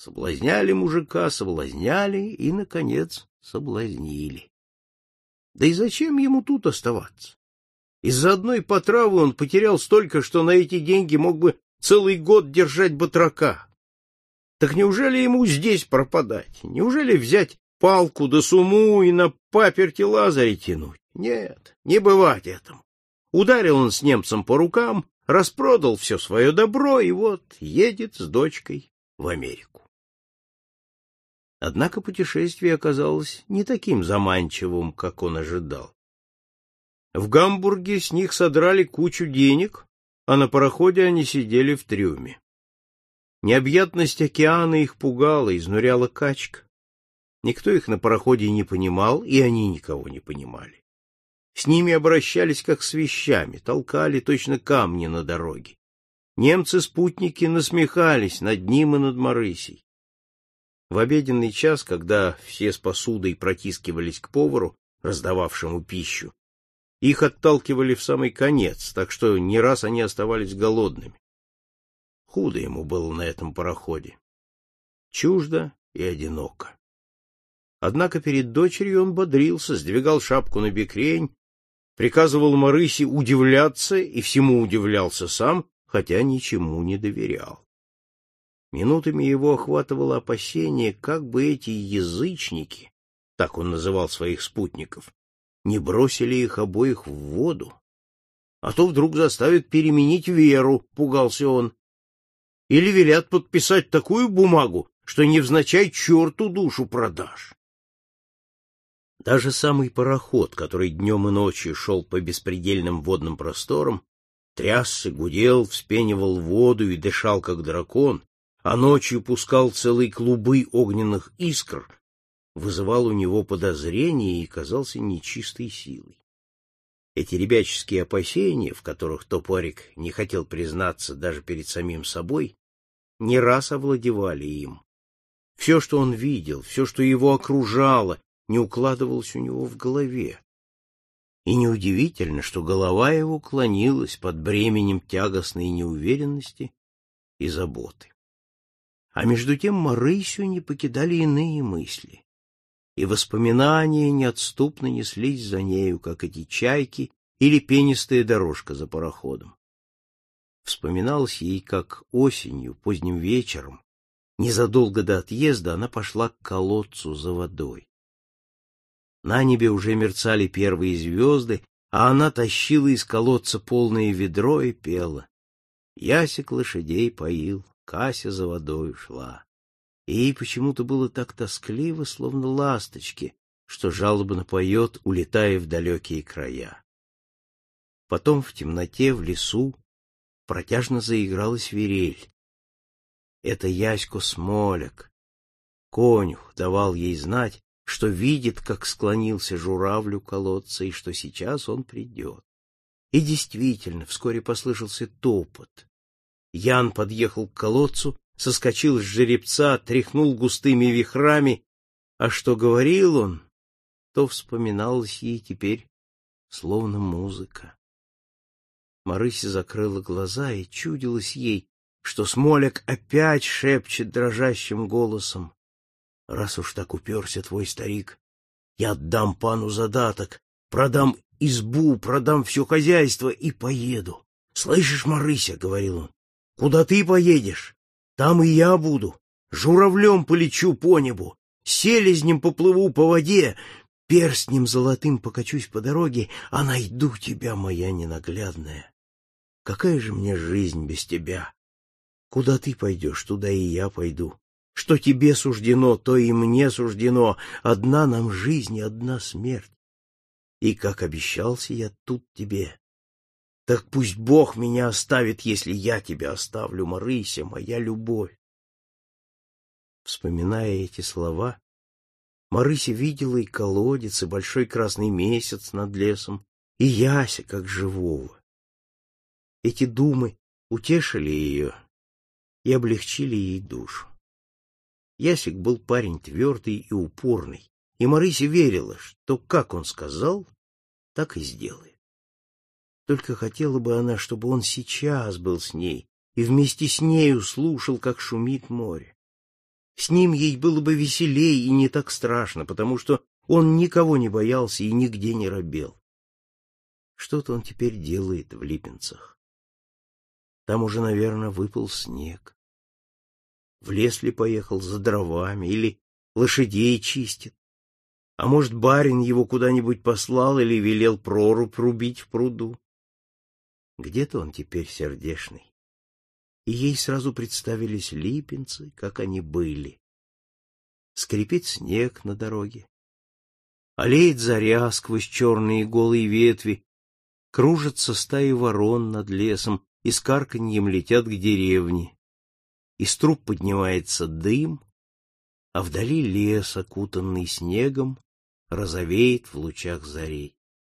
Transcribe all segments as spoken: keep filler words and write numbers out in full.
Соблазняли мужика, соблазняли и, наконец, соблазнили. Да и зачем ему тут оставаться? Из-за одной потравы он потерял столько, что на эти деньги мог бы целый год держать батрака. Так неужели ему здесь пропадать? Неужели взять палку да суму и на паперти Лазаря тянуть? Нет, не бывать этому. Ударил он с немцем по рукам, распродал все свое добро и вот едет с дочкой в Америку. Однако путешествие оказалось не таким заманчивым, как он ожидал. В Гамбурге с них содрали кучу денег, а на пароходе они сидели в трюме. Необъятность океана их пугала, изнуряла качка. Никто их на пароходе не понимал, и они никого не понимали. С ними обращались как с вещами, толкали точно камни на дороге. Немцы-спутники насмехались над ним и над Марысей. В обеденный час, когда все с посудой протискивались к повару, раздававшему пищу, их отталкивали в самый конец, так что не раз они оставались голодными. Худо ему было на этом пароходе. Чуждо и одиноко. Однако перед дочерью он бодрился, сдвигал шапку на бекрень, приказывал Марысе удивляться и всему удивлялся сам, хотя ничему не доверял. Минутами его охватывало опасение, как бы эти язычники, так он называл своих спутников, не бросили их обоих в воду. А то вдруг заставят переменить веру, пугался он. Или велят подписать такую бумагу, что невзначай черту душу продашь. Даже самый пароход, который днем и ночью шел по беспредельным водным просторам, трясся, гудел, вспенивал воду и дышал, как дракон, а ночью пускал целые клубы огненных искр, вызывал у него подозрения и казался нечистой силой. Эти ребяческие опасения, в которых топорик не хотел признаться даже перед самим собой, не раз овладевали им. Все, что он видел, все, что его окружало, не укладывалось у него в голове. И неудивительно, что голова его клонилась под бременем тягостной неуверенности и заботы. А между тем Марысю не покидали иные мысли, и воспоминания неотступно неслись за нею, как эти чайки или пенистая дорожка за пароходом. Вспоминалось ей, как осенью, поздним вечером, незадолго до отъезда, она пошла к колодцу за водой. На небе уже мерцали первые звезды, а она тащила из колодца полное ведро и пела. Ясик лошадей поил, Кася за водой шла. И ей почему-то было так тоскливо, словно ласточки, что жалобно поет, улетая в далекие края. Потом в темноте, в лесу, протяжно заиграла свирель. Это Ясько Смоляк. Конюх давал ей знать, что видит, как склонился журавль у колодца, и что сейчас он придет. И действительно, вскоре послышался топот. Ян подъехал к колодцу, соскочил с жеребца, тряхнул густыми вихрами, а что говорил он, то вспоминалось ей теперь словно музыка. Марыся закрыла глаза, и чудилось ей, что Смоляк опять шепчет дрожащим голосом: «Раз уж так уперся твой старик, я отдам пану задаток, продам избу, продам все хозяйство и поеду. Слышишь, Марыся, — говорил он, — куда ты поедешь, там и я буду. Журавлем полечу по небу, селезнем поплыву по воде, перстнем золотым покачусь по дороге, а найду тебя, моя ненаглядная. Какая же мне жизнь без тебя? Куда ты пойдешь, туда и я пойду. Что тебе суждено, то и мне суждено. Одна нам жизнь и одна смерть. И, как обещался я тут тебе, так пусть Бог меня оставит, если я тебя оставлю, Марыся, моя любовь». Вспоминая эти слова, Марыся видела и колодец, и большой красный месяц над лесом, и Яся как живого. Эти думы утешили ее и облегчили ей душу. Ясик был парень твердый и упорный, и Марыся верила, что как он сказал, так и сделает. Только хотела бы она, чтобы он сейчас был с ней и вместе с нею слушал, как шумит море. С ним ей было бы веселей и не так страшно, потому что он никого не боялся и нигде не робел. Что-то он теперь делает в Липинцах. Там уже, наверное, выпал снег. В лес ли поехал за дровами или лошадей чистит? А может, барин его куда-нибудь послал или велел прорубь рубить в пруду? Где-то он теперь сердешный. И ей сразу представились Липинцы, как они были. Скрипит снег на дороге. Алеет заря сквозь черные голые ветви. Кружатся стаи ворон над лесом и с карканьем летят к деревне. Из труб поднимается дым, а вдали лес, окутанный снегом, розовеет в лучах зарей.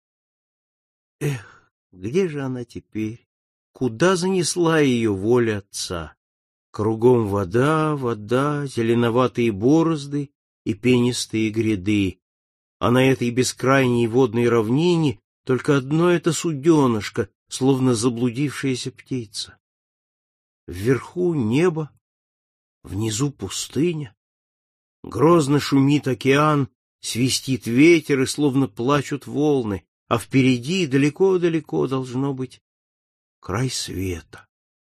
Эх, где же она теперь? Куда занесла ее воля отца? Кругом вода, вода, зеленоватые борозды и пенистые гряды, а на этой бескрайней водной равнине только одно это суденышко, словно заблудившаяся птица. Вверху небо, внизу пустыня. Грозно шумит океан, свистит ветер и словно плачут волны, а впереди далеко-далеко должно быть край света.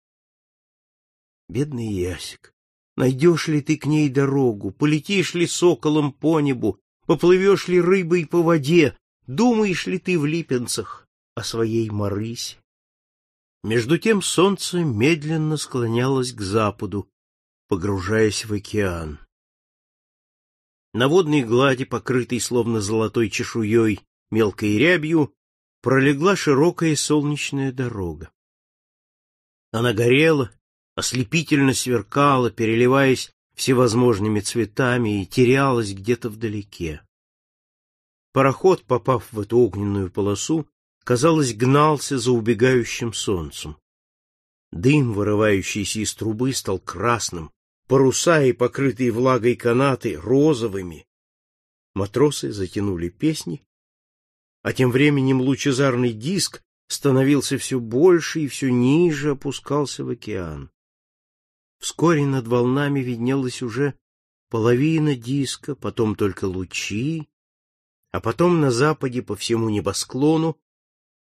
Бедный Ясик, найдешь ли ты к ней дорогу, полетишь ли соколом по небу, поплывешь ли рыбой по воде, думаешь ли ты в Липинцах о своей Марысе? Между тем солнце медленно склонялось к западу, погружаясь в океан. На водной глади, покрытой словно золотой чешуей, мелкой рябью, пролегла широкая солнечная дорога. Она горела, ослепительно сверкала, переливаясь всевозможными цветами, и терялась где-то вдалеке. Пароход, попав в эту огненную полосу, казалось, гнался за убегающим солнцем. Дым, вырывающийся из трубы, стал красным, паруса и покрытые влагой канаты розовыми. Матросы затянули песни, а тем временем лучезарный диск становился все больше и все ниже опускался в океан. Вскоре над волнами виднелась уже половина диска, потом только лучи, а потом на западе по всему небосклону